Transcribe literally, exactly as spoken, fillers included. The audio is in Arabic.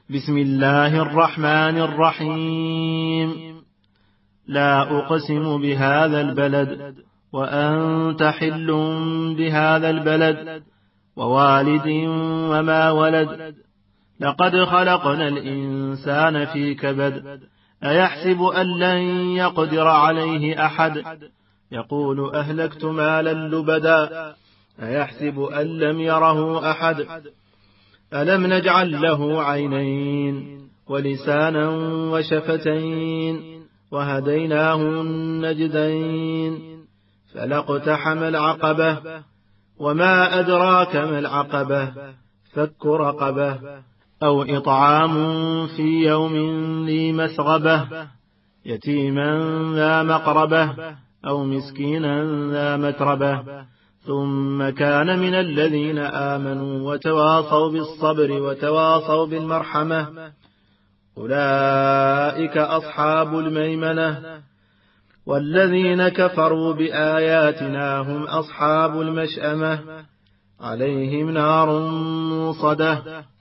بسم الله الرحمن الرحيم. لا أقسم بهذا البلد وأنت حل بهذا البلد ووالد وما ولد. لقد خلقنا الإنسان في كبد. أيحسب أن لن يقدر عليه أحد. يقول أهلكت مالا لبدا. أيحسب أن لم يره أحد. ألم نجعل له عينين ولسانا وشفتين وهديناه النجدين. فلاقتحم العقبة وما أدراك ما العقبة. فك رقبة أو إطعام في يوم ذي مسغبة يتيما ذا مقربة أو مسكينا ذا متربة ثم كان من الذين آمنوا وتواصوا بالصبر وتواصوا بالمرحمة أولئك أصحاب الميمنة. والذين كفروا بآياتنا هم أصحاب المشأمة عليهم نار موصدة.